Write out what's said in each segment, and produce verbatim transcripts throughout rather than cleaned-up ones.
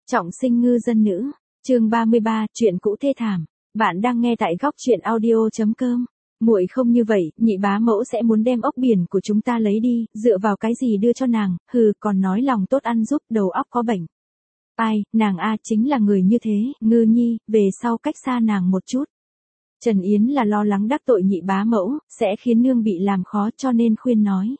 Trọng sinh ngư dân nữ, chương ba mươi ba, chuyện cũ thê thảm. Bạn đang nghe tại góc truyện audio chấm com. Muội không như vậy, nhị bá mẫu sẽ muốn đem ốc biển của chúng ta lấy đi, dựa vào cái gì đưa cho nàng, hừ, còn nói lòng tốt ăn giúp, đầu óc có bệnh. Ai, nàng a chính là người như thế, Ngư Nhi, về sau cách xa nàng một chút. Trần Yến là lo lắng đắc tội nhị bá mẫu, sẽ khiến nương bị làm khó cho nên khuyên nói.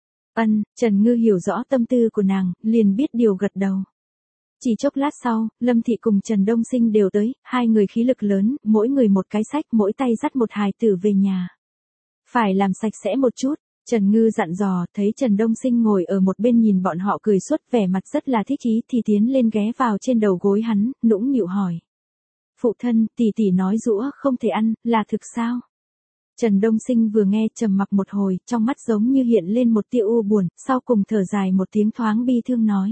Ân, Trần Ngư hiểu rõ tâm tư của nàng, liền biết điều gật đầu. Chỉ chốc lát sau, Lâm Thị cùng Trần Đông Sinh đều tới, hai người khí lực lớn, mỗi người một cái sách, mỗi tay dắt một hài tử về nhà. Phải làm sạch sẽ một chút, Trần Ngư dặn dò, thấy Trần Đông Sinh ngồi ở một bên nhìn bọn họ cười suốt vẻ mặt rất là thích ý thì tiến lên ghé vào trên đầu gối hắn, nũng nịu hỏi. Phụ thân, tỷ tỷ nói giũa không thể ăn, là thực sao? Trần Đông Sinh vừa nghe trầm mặc một hồi, trong mắt giống như hiện lên một tia u buồn, sau cùng thở dài một tiếng thoáng bi thương nói.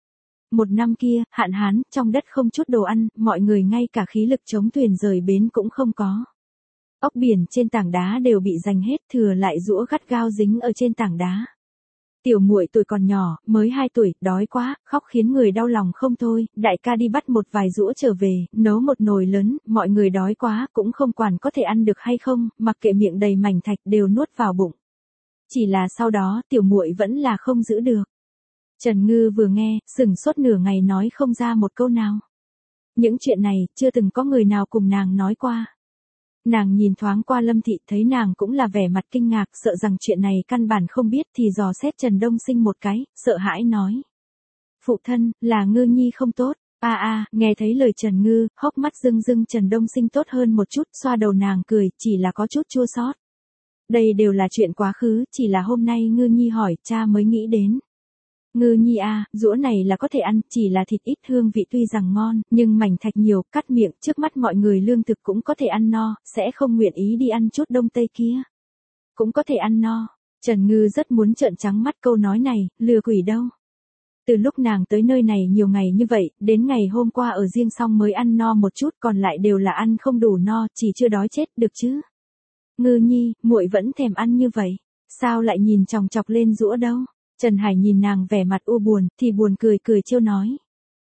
Một năm kia, hạn hán, trong đất không chút đồ ăn, mọi người ngay cả khí lực chống thuyền rời bến cũng không có. Ốc biển trên tảng đá đều bị giành hết, thừa lại giũa gắt gao dính ở trên tảng đá. Tiểu muội tuổi còn nhỏ, mới hai tuổi, đói quá, khóc khiến người đau lòng không thôi, đại ca đi bắt một vài giũa trở về, nấu một nồi lớn, mọi người đói quá, cũng không quản có thể ăn được hay không, mặc kệ miệng đầy mảnh thạch đều nuốt vào bụng. Chỉ là sau đó, tiểu muội vẫn là không giữ được. Trần Ngư vừa nghe, sửng sốt nửa ngày nói không ra một câu nào. Những chuyện này, chưa từng có người nào cùng nàng nói qua. Nàng nhìn thoáng qua Lâm Thị thấy nàng cũng là vẻ mặt kinh ngạc, sợ rằng chuyện này căn bản không biết thì dò xét Trần Đông Sinh một cái, sợ hãi nói. Phụ thân, là Ngư Nhi không tốt, a a, nghe thấy lời Trần Ngư, hốc mắt rưng rưng Trần Đông Sinh tốt hơn một chút, xoa đầu nàng cười, chỉ là có chút chua xót. Đây đều là chuyện quá khứ, chỉ là hôm nay Ngư Nhi hỏi, cha mới nghĩ đến. Ngư Nhi a, giũa này là có thể ăn, chỉ là thịt ít hương vị tuy rằng ngon, nhưng mảnh thạch nhiều, cắt miệng, trước mắt mọi người lương thực cũng có thể ăn no, sẽ không nguyện ý đi ăn chút đông tây kia. Cũng có thể ăn no. Trần Ngư rất muốn trợn trắng mắt câu nói này, lừa quỷ đâu. Từ lúc nàng tới nơi này nhiều ngày như vậy, đến ngày hôm qua ở riêng xong mới ăn no một chút, còn lại đều là ăn không đủ no, chỉ chưa đói chết, được chứ. Ngư Nhi, muội vẫn thèm ăn như vậy, sao lại nhìn chòng chọc lên giũa đâu? Trần Hải nhìn nàng vẻ mặt u buồn, thì buồn cười cười trêu nói.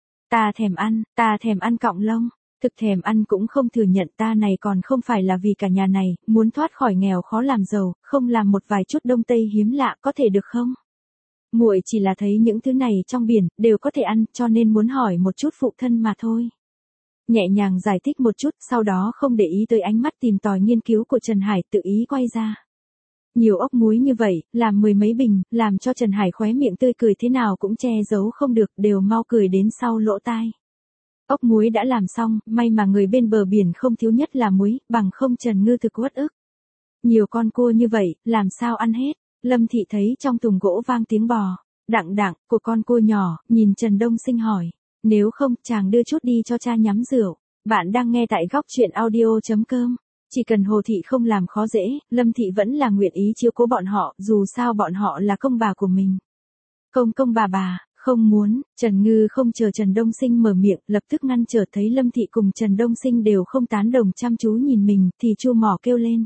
Ta thèm ăn, ta thèm ăn cọng lông, thực thèm ăn cũng không thừa nhận ta này còn không phải là vì cả nhà này, muốn thoát khỏi nghèo khó làm giàu, không làm một vài chút đông tây hiếm lạ có thể được không? Muội chỉ là thấy những thứ này trong biển, đều có thể ăn, cho nên muốn hỏi một chút phụ thân mà thôi. Nhẹ nhàng giải thích một chút, sau đó không để ý tới ánh mắt tìm tòi nghiên cứu của Trần Hải tự ý quay ra. Nhiều ốc muối như vậy, làm mười mấy bình, làm cho Trần Hải khóe miệng tươi cười thế nào cũng che giấu không được, đều mau cười đến sau lỗ tai. Ốc muối đã làm xong, may mà người bên bờ biển không thiếu nhất là muối, bằng không Trần Ngư thực uất ức. Nhiều con cua như vậy, làm sao ăn hết? Lâm Thị thấy trong thùng gỗ vang tiếng bò, đặng đặng, của con cua nhỏ, nhìn Trần Đông Sinh hỏi. Nếu không, chàng đưa chút đi cho cha nhắm rượu. Bạn đang nghe tại góc truyện audio chấm com. Chỉ cần Hồ Thị không làm khó dễ, Lâm Thị vẫn là nguyện ý chiếu cố bọn họ, dù sao bọn họ là công bà của mình. Công công bà bà, không muốn, Trần Ngư không chờ Trần Đông Sinh mở miệng, lập tức ngăn trở thấy Lâm Thị cùng Trần Đông Sinh đều không tán đồng chăm chú nhìn mình, thì chua mỏ kêu lên.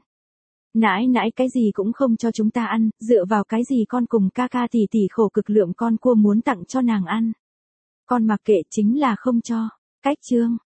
Nãi nãi cái gì cũng không cho chúng ta ăn, dựa vào cái gì con cùng ca ca tỷ tỷ khổ cực lượm con cua muốn tặng cho nàng ăn. Con mặc kệ chính là không cho. Cách chương,